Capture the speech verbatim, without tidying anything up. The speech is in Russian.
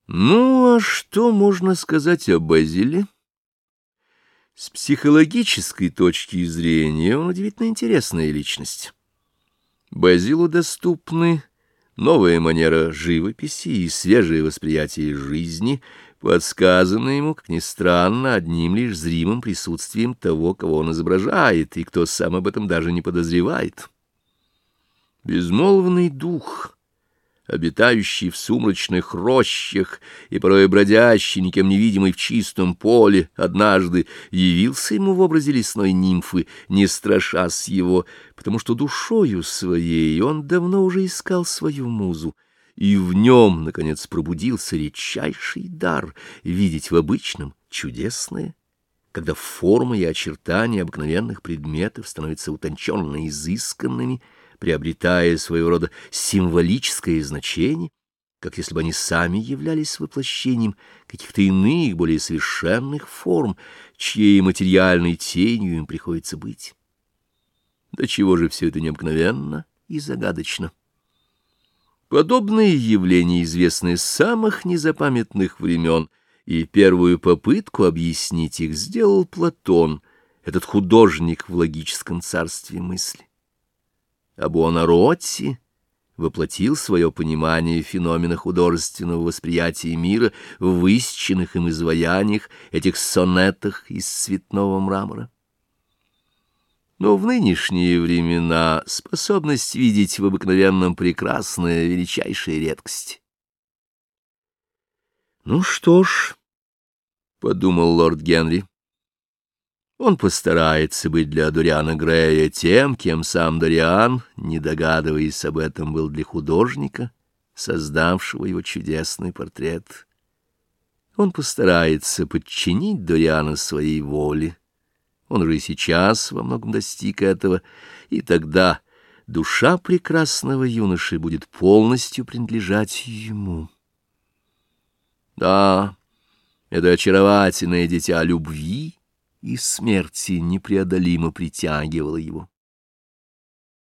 Ну, а что можно сказать о Базиле? С психологической точки зрения он удивительно интересная личность. Базилу доступны новая манера живописи и свежее восприятие жизни, подсказанное ему, как ни странно, одним лишь зримым присутствием того, кого он изображает, и кто сам об этом даже не подозревает. Безмолвный дух, обитающий в сумрачных рощах и порой бродящий, никем не видимый в чистом поле, однажды явился ему в образе лесной нимфы, не страшась его, потому что душою своей он давно уже искал свою музу, и в нем, наконец, пробудился редчайший дар видеть в обычном чудесное, когда формы и очертания обыкновенных предметов становятся утонченно изысканными, приобретая своего рода символическое значение, как если бы они сами являлись воплощением каких-то иных, более совершенных форм, чьей материальной тенью им приходится быть. До чего же все это необыкновенно и загадочно? Подобные явления известны с самых незапамятных времен, и первую попытку объяснить их сделал Платон, этот художник в логическом царстве мысли. А Буонаротти воплотил свое понимание феномена художественного восприятия мира в высеченных им изваяниях, этих сонетах из цветного мрамора. Но в нынешние времена способность видеть в обыкновенном прекрасное — величайшая редкость. «Ну что ж», — подумал лорд Генри, — он постарается быть для Дориана Грея тем, кем сам Дориан, не догадываясь об этом, был для художника, создавшего его чудесный портрет. Он постарается подчинить Дориана своей воле. Он уже и сейчас во многом достиг этого, и тогда душа прекрасного юноши будет полностью принадлежать ему. Да, это очаровательное дитя любви и смерти непреодолимо притягивало его.